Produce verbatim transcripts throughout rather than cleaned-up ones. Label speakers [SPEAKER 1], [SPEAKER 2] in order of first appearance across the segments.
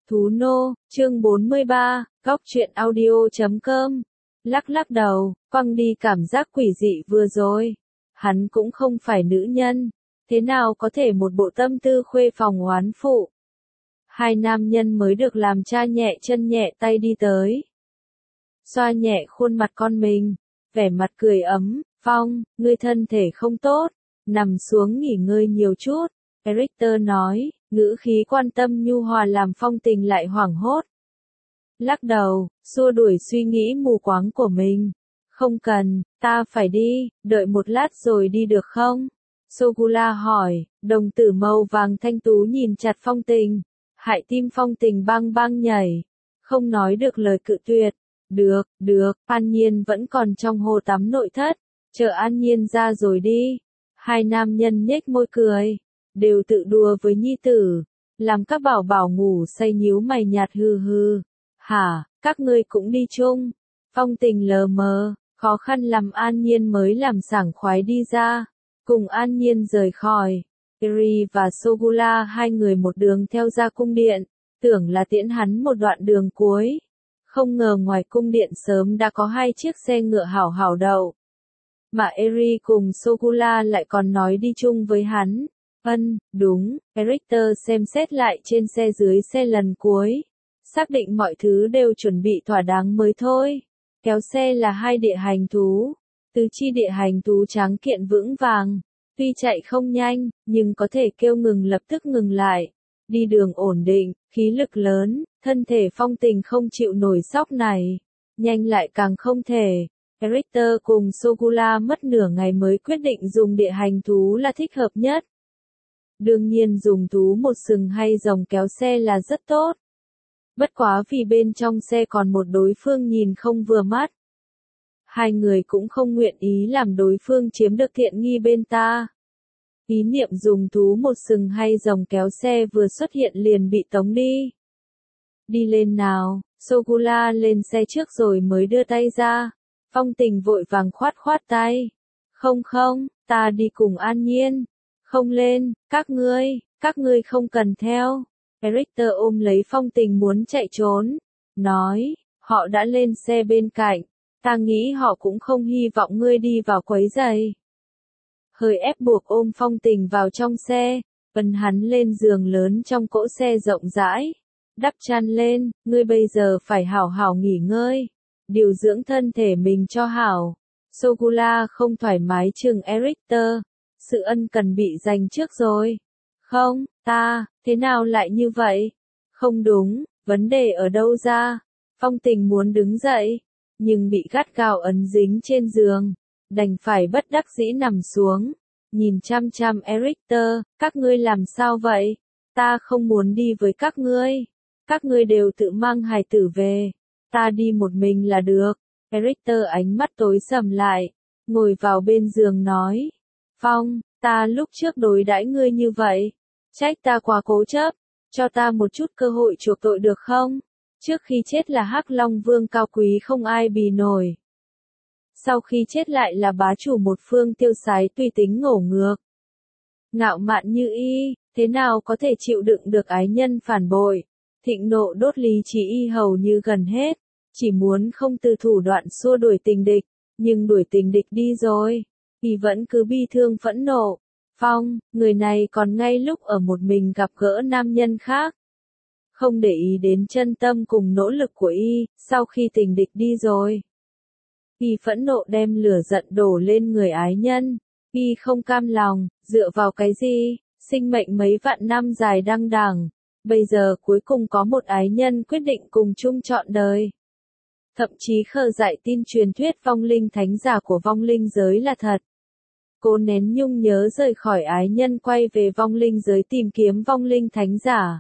[SPEAKER 1] Thú nô, chương bốn mươi ba, góc truyện audio chấm com. Lắc lắc đầu, quăng đi cảm giác quỷ dị vừa rồi. Hắn cũng không phải nữ nhân, thế nào có thể một bộ tâm tư khuê phòng oán phụ. Hai nam nhân mới được làm cha nhẹ chân nhẹ tay đi tới. Xoa nhẹ khuôn mặt con mình, vẻ mặt cười ấm, Phong, ngươi thân thể không tốt, nằm xuống nghỉ ngơi nhiều chút. Eric nói, ngữ khí quan tâm nhu hòa làm Phong Tình lại hoảng hốt. Lắc đầu, xua đuổi suy nghĩ mù quáng của mình. Không cần, ta phải đi, đợi một lát rồi đi được không? Sogula hỏi, đồng tử màu vàng thanh tú nhìn chặt Phong Tình. Hại tim Phong Tình bang bang nhảy. Không nói được lời cự tuyệt. Được, được, An Nhiên vẫn còn trong hồ tắm nội thất. Chờ An Nhiên ra rồi đi. Hai nam nhân nhếch môi cười. Đều tự đùa với nhi tử. Làm các bảo bảo ngủ say nhíu mày nhạt hừ hừ. Hả, các ngươi cũng đi chung. Phong Tình lờ mờ, khó khăn làm An Nhiên mới làm sảng khoái đi ra. Cùng An Nhiên rời khỏi. Eri và Sogula hai người một đường theo ra cung điện. Tưởng là tiễn hắn một đoạn đường cuối. Không ngờ ngoài cung điện sớm đã có hai chiếc xe ngựa hảo hảo đậu. Mà Eri cùng Sogula lại còn nói đi chung với hắn. Ân, đúng, Eric xem xét lại trên xe dưới xe lần cuối. Xác định mọi thứ đều chuẩn bị thỏa đáng mới thôi. Kéo xe là hai địa hành thú. Tứ chi địa hành thú tráng kiện vững vàng. Tuy chạy không nhanh, nhưng có thể kêu ngừng lập tức ngừng lại. Đi đường ổn định, khí lực lớn, thân thể Phong Tình không chịu nổi sóc này. Nhanh lại càng không thể. Eric cùng Sogula mất nửa ngày mới quyết định dùng địa hành thú là thích hợp nhất. Đương nhiên dùng thú một sừng hay rồng kéo xe là rất tốt. Bất quá vì bên trong xe còn một đối phương nhìn không vừa mắt. Hai người cũng không nguyện ý làm đối phương chiếm được tiện nghi bên ta. Ý niệm dùng thú một sừng hay rồng kéo xe vừa xuất hiện liền bị tống đi. Đi lên nào, Sogula lên xe trước rồi mới đưa tay ra. Phong Tình vội vàng khoát khoát tay. Không không, ta đi cùng An Nhiên. Không lên, các ngươi, các ngươi không cần theo. Eric ôm lấy Phong Tình muốn chạy trốn. Nói, họ đã lên xe bên cạnh. Ta nghĩ họ cũng không hy vọng ngươi đi vào quấy rầy. Hơi ép buộc ôm Phong Tình vào trong xe. Ấn hắn lên giường lớn trong cỗ xe rộng rãi. Đắp chăn lên, ngươi bây giờ phải hảo hảo nghỉ ngơi. Điều dưỡng thân thể mình cho hảo. Sogula không thoải mái chừng Eric. Sự ân cần bị dành trước rồi. Không, ta, thế nào lại như vậy? Không đúng, vấn đề ở đâu ra? Phong Tình muốn đứng dậy, nhưng bị gắt gao ấn dính trên giường. Đành phải bất đắc dĩ nằm xuống. Nhìn chăm chăm Eric, các ngươi làm sao vậy? Ta không muốn đi với các ngươi. Các ngươi đều tự mang hài tử về. Ta đi một mình là được. Eric ánh mắt tối sầm lại. Ngồi vào bên giường nói. Phong, ta lúc trước đối đãi ngươi như vậy. Trách ta quá cố chấp. Cho ta một chút cơ hội chuộc tội được không? Trước khi chết là Hắc Long Vương cao quý không ai bì nổi. Sau khi chết lại là bá chủ một phương tiêu sái tùy tính ngổ ngược. Ngạo mạn như y, thế nào có thể chịu đựng được ái nhân phản bội. Thịnh nộ đốt lý trí y hầu như gần hết. Chỉ muốn không từ thủ đoạn xua đuổi tình địch. Nhưng đuổi tình địch đi rồi. Y vẫn cứ bi thương phẫn nộ. Phong, người này còn ngay lúc ở một mình gặp gỡ nam nhân khác. Không để ý đến chân tâm cùng nỗ lực của y, sau khi tình địch đi rồi. Y phẫn nộ đem lửa giận đổ lên người ái nhân. Y không cam lòng, dựa vào cái gì, sinh mệnh mấy vạn năm dài đăng đẳng. Bây giờ cuối cùng có một ái nhân quyết định cùng chung trọn đời. Thậm chí khờ dại tin truyền thuyết vong linh thánh giả của vong linh giới là thật. Cô nén nhung nhớ rời khỏi ái nhân quay về vong linh giới tìm kiếm vong linh thánh giả.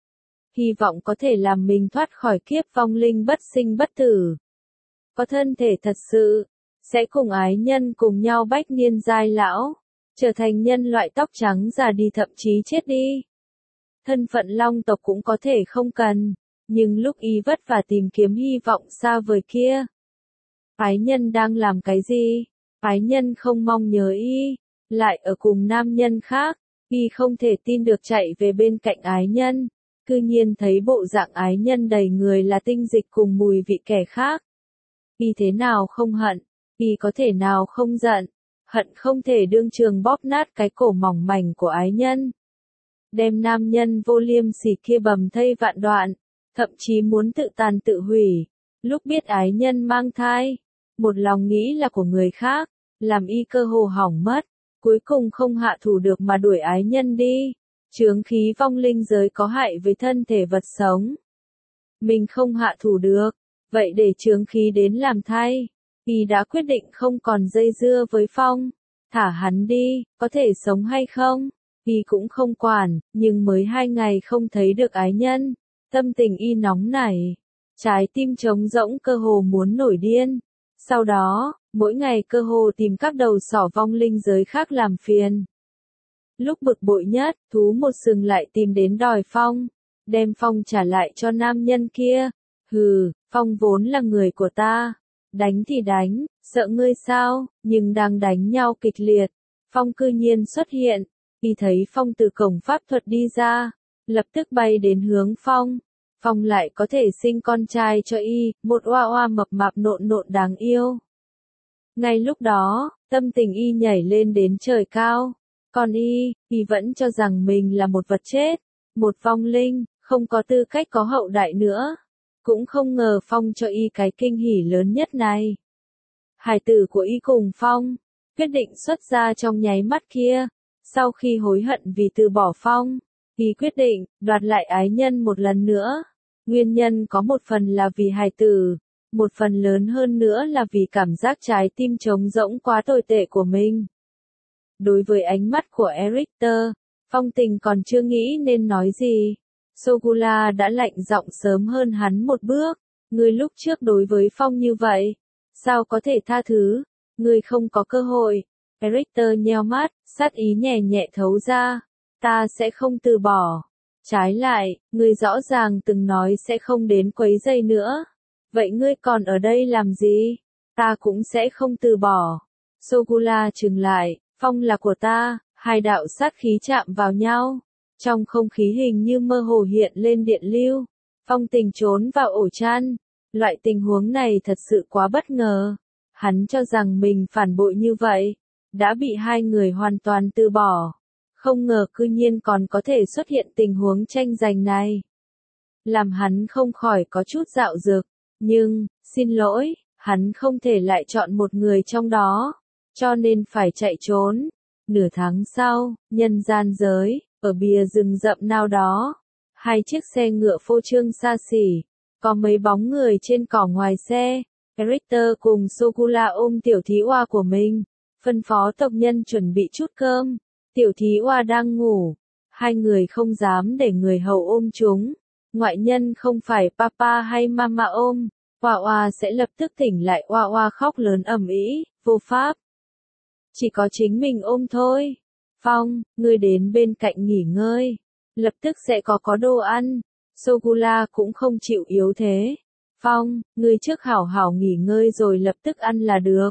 [SPEAKER 1] Hy vọng có thể làm mình thoát khỏi kiếp vong linh bất sinh bất tử. Có thân thể thật sự, sẽ cùng ái nhân cùng nhau bách niên giai lão, trở thành nhân loại tóc trắng già đi thậm chí chết đi. Thân phận long tộc cũng có thể không cần, nhưng lúc y vất vả tìm kiếm hy vọng xa vời kia. Ái nhân đang làm cái gì? Ái nhân không mong nhớ y, lại ở cùng nam nhân khác, y không thể tin được chạy về bên cạnh ái nhân, cư nhiên thấy bộ dạng ái nhân đầy người là tinh dịch cùng mùi vị kẻ khác. Y thế nào không hận, y có thể nào không giận, hận không thể đương trường bóp nát cái cổ mỏng mảnh của ái nhân. Đem nam nhân vô liêm sỉ kia bầm thây vạn đoạn, thậm chí muốn tự tàn tự hủy. Lúc biết ái nhân mang thai, một lòng nghĩ là của người khác, làm y cơ hồ hỏng mất, cuối cùng không hạ thủ được mà đuổi ái nhân đi. Chướng khí vong linh giới có hại với thân thể vật sống. Mình không hạ thủ được, vậy để chướng khí đến làm thay. Y đã quyết định không còn dây dưa với Phong, thả hắn đi, có thể sống hay không, Y cũng không quản, nhưng mới hai ngày không thấy được ái nhân, tâm tình Y nóng nảy, trái tim trống rỗng cơ hồ muốn nổi điên. Sau đó, mỗi ngày cơ hồ tìm các đầu sỏ vong linh giới khác làm phiền. Lúc bực bội nhất, thú một sừng lại tìm đến đòi Phong, đem Phong trả lại cho nam nhân kia. Hừ, Phong vốn là người của ta, đánh thì đánh, sợ ngươi sao, nhưng đang đánh nhau kịch liệt. Phong cư nhiên xuất hiện, Y thấy Phong từ cổng pháp thuật đi ra, lập tức bay đến hướng Phong. Phong lại có thể sinh con trai cho Y, một oa oa mập mạp nộn nộn đáng yêu. Ngay lúc đó, tâm tình Y nhảy lên đến trời cao. Còn Y, Y vẫn cho rằng mình là một vật chết, một vong linh, không có tư cách có hậu đại nữa. Cũng không ngờ Phong cho Y cái kinh hỉ lớn nhất này. Hài tử của Y cùng Phong, quyết định xuất ra trong nháy mắt kia. Sau khi hối hận vì từ bỏ Phong, Y quyết định đoạt lại ái nhân một lần nữa. Nguyên nhân có một phần là vì hài tử, một phần lớn hơn nữa là vì cảm giác trái tim trống rỗng quá tồi tệ của mình. Đối với ánh mắt của Erichter, Phong Tình còn chưa nghĩ nên nói gì. Sogula đã lạnh giọng sớm hơn hắn một bước. Ngươi lúc trước đối với Phong như vậy, sao có thể tha thứ? Ngươi không có cơ hội. Erichter nheo mắt, sát ý nhẹ nhẹ thấu ra. Ta sẽ không từ bỏ. Trái lại, ngươi rõ ràng từng nói sẽ không đến quấy rầy nữa. Vậy ngươi còn ở đây làm gì? Ta cũng sẽ không từ bỏ. Sogula trừng lại, Phong là của ta. Hai đạo sát khí chạm vào nhau. Trong không khí hình như mơ hồ hiện lên điện lưu. Phong Tình trốn vào ổ chăn. Loại tình huống này thật sự quá bất ngờ. Hắn cho rằng mình phản bội như vậy, đã bị hai người hoàn toàn từ bỏ. Không ngờ cư nhiên còn có thể xuất hiện tình huống tranh giành này. Làm hắn không khỏi có chút dạo dực. Nhưng, xin lỗi, hắn không thể lại chọn một người trong đó. Cho nên phải chạy trốn. Nửa tháng sau, nhân gian giới, ở bìa rừng rậm nào đó. Hai chiếc xe ngựa phô trương xa xỉ. Có mấy bóng người trên cỏ ngoài xe. Erichter cùng Sogula ôm tiểu thí oa của mình. Phân phó tộc nhân chuẩn bị chút cơm. Tiểu thí oa đang ngủ. Hai người không dám để người hầu ôm chúng. Ngoại nhân không phải papa hay mama ôm. Oa oa sẽ lập tức tỉnh lại, oa oa khóc lớn ầm ĩ, vô pháp. Chỉ có chính mình ôm thôi. Phong, ngươi đến bên cạnh nghỉ ngơi. Lập tức sẽ có có đồ ăn. Sogula cũng không chịu yếu thế. Phong, ngươi trước hảo hảo nghỉ ngơi rồi lập tức ăn là được.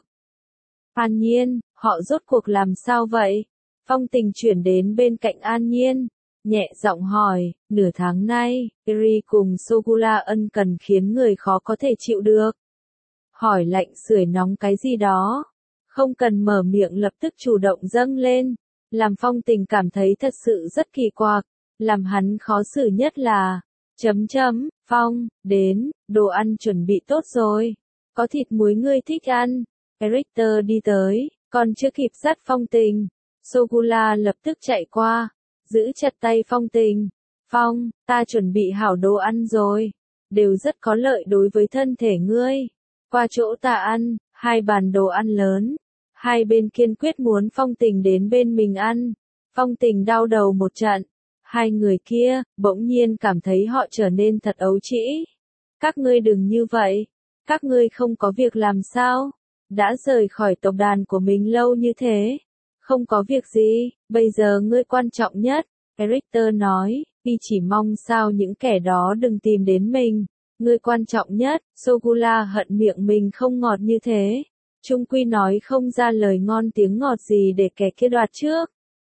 [SPEAKER 1] An Nhiên, họ rốt cuộc làm sao vậy? Phong Tình chuyển đến bên cạnh An Nhiên, nhẹ giọng hỏi, nửa tháng nay, Eri cùng Sogula ân cần khiến người khó có thể chịu được. Hỏi lạnh sưởi nóng cái gì đó, không cần mở miệng lập tức chủ động dâng lên, làm Phong Tình cảm thấy thật sự rất kỳ quặc, làm hắn khó xử nhất là, chấm chấm, Phong, đến, đồ ăn chuẩn bị tốt rồi, có thịt muối ngươi thích ăn. Erichter đi tới, còn chưa kịp dắt Phong Tình, Sogula lập tức chạy qua, giữ chặt tay Phong Tình. Phong, ta chuẩn bị hảo đồ ăn rồi, đều rất có lợi đối với thân thể ngươi. Qua chỗ ta ăn, hai bàn đồ ăn lớn, hai bên kiên quyết muốn Phong Tình đến bên mình ăn. Phong Tình đau đầu một trận, hai người kia, bỗng nhiên cảm thấy họ trở nên thật ấu trĩ. Các ngươi đừng như vậy, các ngươi không có việc làm sao? Đã rời khỏi tộc đàn của mình lâu như thế. Không có việc gì, bây giờ ngươi quan trọng nhất. Erichter nói, y chỉ mong sao những kẻ đó đừng tìm đến mình. Ngươi quan trọng nhất, Sogula hận miệng mình không ngọt như thế. Trung quy nói không ra lời ngon tiếng ngọt gì để kẻ kia đoạt trước.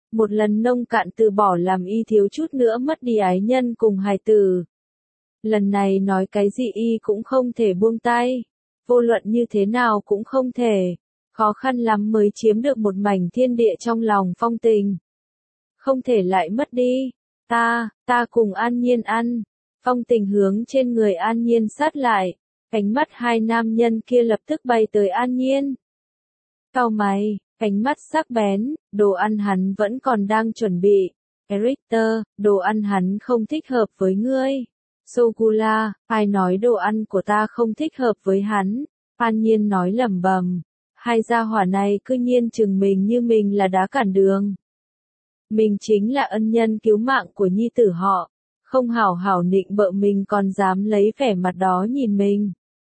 [SPEAKER 1] Một lần nông cạn từ bỏ làm y thiếu chút nữa mất đi ái nhân cùng hài tử. Lần này nói cái gì y cũng không thể buông tay. Vô luận như thế nào cũng không thể. Khó khăn lắm mới chiếm được một mảnh thiên địa trong lòng Phong Tình. Không thể lại mất đi. Ta, ta cùng An Nhiên ăn. Phong Tình hướng trên người An Nhiên sát lại. Ánh mắt hai nam nhân kia lập tức bay tới An Nhiên. Cau mày, ánh mắt sắc bén, đồ ăn hắn vẫn còn đang chuẩn bị. Erichter, đồ ăn hắn không thích hợp với ngươi. Sogula, ai nói đồ ăn của ta không thích hợp với hắn? An Nhiên nói lẩm bẩm. Hai gia hỏa này cứ nhiên chừng mình như mình là đá cản đường. Mình chính là ân nhân cứu mạng của nhi tử họ. Không hảo hảo nịnh bợ mình còn dám lấy vẻ mặt đó nhìn mình.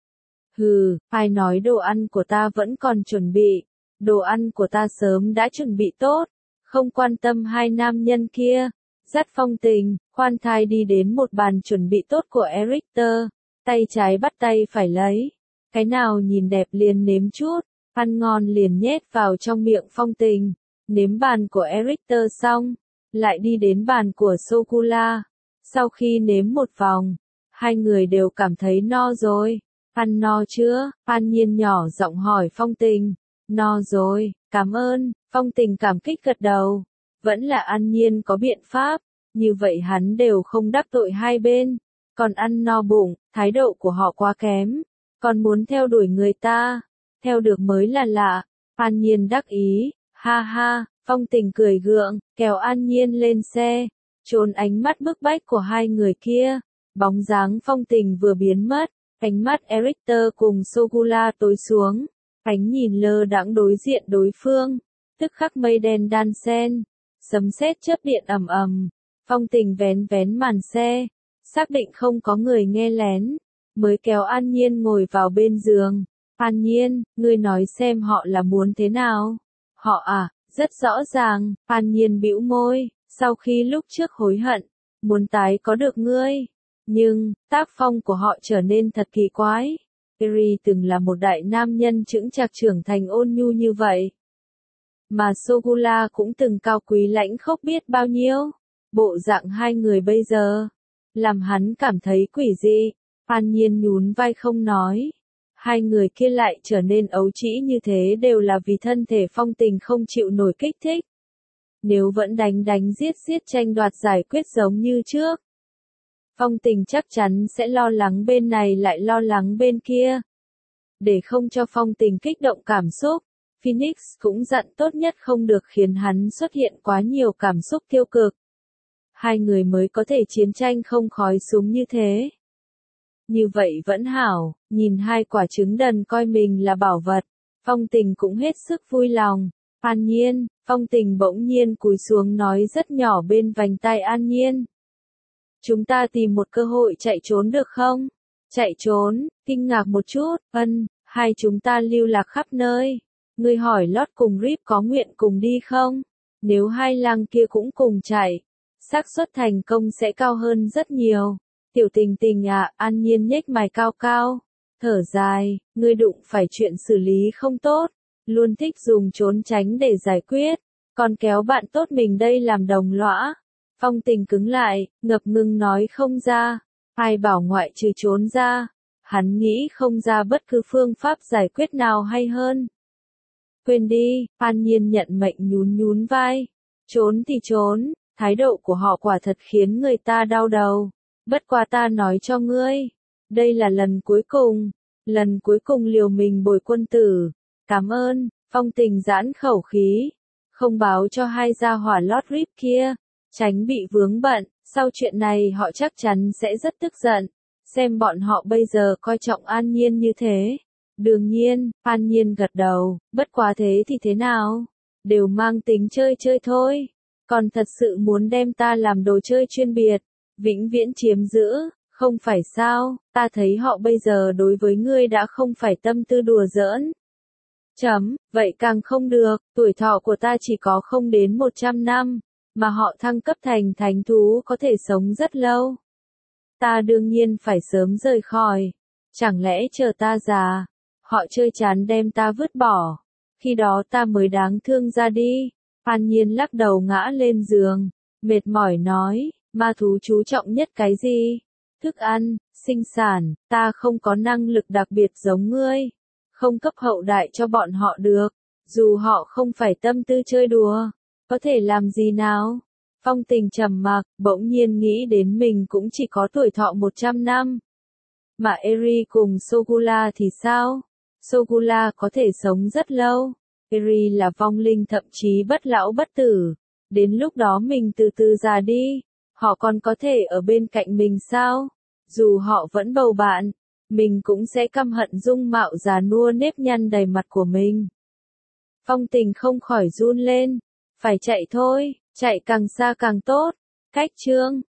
[SPEAKER 1] Hừ, ai nói đồ ăn của ta vẫn còn chuẩn bị. Đồ ăn của ta sớm đã chuẩn bị tốt. Không quan tâm hai nam nhân kia. Dắt Phong Tình, khoan thai đi đến một bàn chuẩn bị tốt của Erichter. Tay trái bắt tay phải lấy. Cái nào nhìn đẹp liền nếm chút. Ăn ngon liền nhét vào trong miệng Phong Tình. Nếm bàn của Erichter xong. Lại đi đến bàn của Sogula. Sau khi nếm một vòng. Hai người đều cảm thấy no rồi. Ăn no chưa? An Nhiên nhỏ giọng hỏi Phong Tình. No rồi, cảm ơn. Phong Tình cảm kích gật đầu. Vẫn là An Nhiên có biện pháp. Như vậy hắn đều không đắc tội hai bên. Còn ăn no bụng, thái độ của họ quá kém. Còn muốn theo đuổi người ta. Theo được mới là lạ. An Nhiên đắc ý. Ha ha, Phong Tình cười gượng, kéo An Nhiên lên xe. Trốn ánh mắt bức bách của hai người kia. Bóng dáng Phong Tình vừa biến mất. Ánh mắt Erichter cùng Sogula tối xuống. Ánh nhìn lơ đãng đối diện đối phương. Tức khắc mây đen đan xen. Sấm sét chớp điện ầm ầm. Phong Tình vén vén màn xe. Xác định không có người nghe lén. Mới kéo An Nhiên ngồi vào bên giường. An Nhiên, ngươi nói xem họ là muốn thế nào? Họ à, rất rõ ràng. An Nhiên bĩu môi. Sau khi lúc trước hối hận. Muốn tái có được ngươi. Nhưng, tác phong của họ trở nên thật kỳ quái. Eri từng là một đại nam nhân chững chạc trưởng thành ôn nhu như vậy. Mà Sogula cũng từng cao quý lãnh khốc biết bao nhiêu. Bộ dạng hai người bây giờ. Làm hắn cảm thấy quỷ dị. An Nhiên nhún vai không nói. Hai người kia lại trở nên ấu trĩ như thế đều là vì thân thể Phong Tình không chịu nổi kích thích. Nếu vẫn đánh đánh giết giết tranh đoạt giải quyết giống như trước. Phong Tình chắc chắn sẽ lo lắng bên này lại lo lắng bên kia. Để không cho Phong Tình kích động cảm xúc, Phoenix cũng dặn tốt nhất không được khiến hắn xuất hiện quá nhiều cảm xúc tiêu cực. Hai người mới có thể chiến tranh không khói súng như thế. Như vậy vẫn hảo, nhìn hai quả trứng đần coi mình là bảo vật. Phong Tình cũng hết sức vui lòng. An Nhiên, Phong Tình bỗng nhiên cúi xuống nói rất nhỏ bên vành tai An Nhiên. Chúng ta tìm một cơ hội chạy trốn được không? Chạy trốn, kinh ngạc một chút, ân, hai chúng ta lưu lạc khắp nơi. Ngươi hỏi Lót cùng Rip có nguyện cùng đi không? Nếu hai lang kia cũng cùng chạy, xác suất thành công sẽ cao hơn rất nhiều. Tiểu Tình Tình à, An Nhiên nhếch mày cao cao. Thở dài, ngươi đụng phải chuyện xử lý không tốt. Luôn thích dùng trốn tránh để giải quyết. Còn kéo bạn tốt mình đây làm đồng lõa. Phong Tình cứng lại, ngập ngừng nói không ra. Ai bảo ngoại trừ trốn ra. Hắn nghĩ không ra bất cứ phương pháp giải quyết nào hay hơn. Quên đi, An Nhiên nhận mệnh nhún nhún vai. Trốn thì trốn, thái độ của họ quả thật khiến người ta đau đầu. Bất quá ta nói cho ngươi. Đây là lần cuối cùng. Lần cuối cùng liều mình bồi quân tử. Cảm ơn, Phong Tình giãn khẩu khí. Không báo cho hai gia hỏa Lót Rip kia. Tránh bị vướng bận, sau chuyện này họ chắc chắn sẽ rất tức giận. Xem bọn họ bây giờ coi trọng An Nhiên như thế. Đương nhiên, An Nhiên gật đầu, bất quá thế thì thế nào? Đều mang tính chơi chơi thôi. Còn thật sự muốn đem ta làm đồ chơi chuyên biệt, vĩnh viễn chiếm giữ, không phải sao? Ta thấy họ bây giờ đối với ngươi đã không phải tâm tư đùa giỡn. Chấm, vậy càng không được, tuổi thọ của ta chỉ có không đến một trăm năm. Mà họ thăng cấp thành thánh thú có thể sống rất lâu. Ta đương nhiên phải sớm rời khỏi. Chẳng lẽ chờ ta già, họ chơi chán đem ta vứt bỏ. Khi đó ta mới đáng thương ra đi. An Nhiên lắc đầu ngã lên giường, mệt mỏi nói, ma thú chú trọng nhất cái gì? Thức ăn, sinh sản, ta không có năng lực đặc biệt giống ngươi, không cấp hậu đại cho bọn họ được, dù họ không phải tâm tư chơi đùa, có thể làm gì nào? Phong Tình trầm mặc, bỗng nhiên nghĩ đến mình cũng chỉ có tuổi thọ một trăm năm. Mà Eri cùng Sogula thì sao? Sogula có thể sống rất lâu. Eri là vong linh thậm chí bất lão bất tử. Đến lúc đó mình từ từ già đi, họ còn có thể ở bên cạnh mình sao? Dù họ vẫn bầu bạn, mình cũng sẽ căm hận dung mạo già nua nếp nhăn đầy mặt của mình. Phong Tình không khỏi run lên. Phải chạy thôi, chạy càng xa càng tốt. Cách chương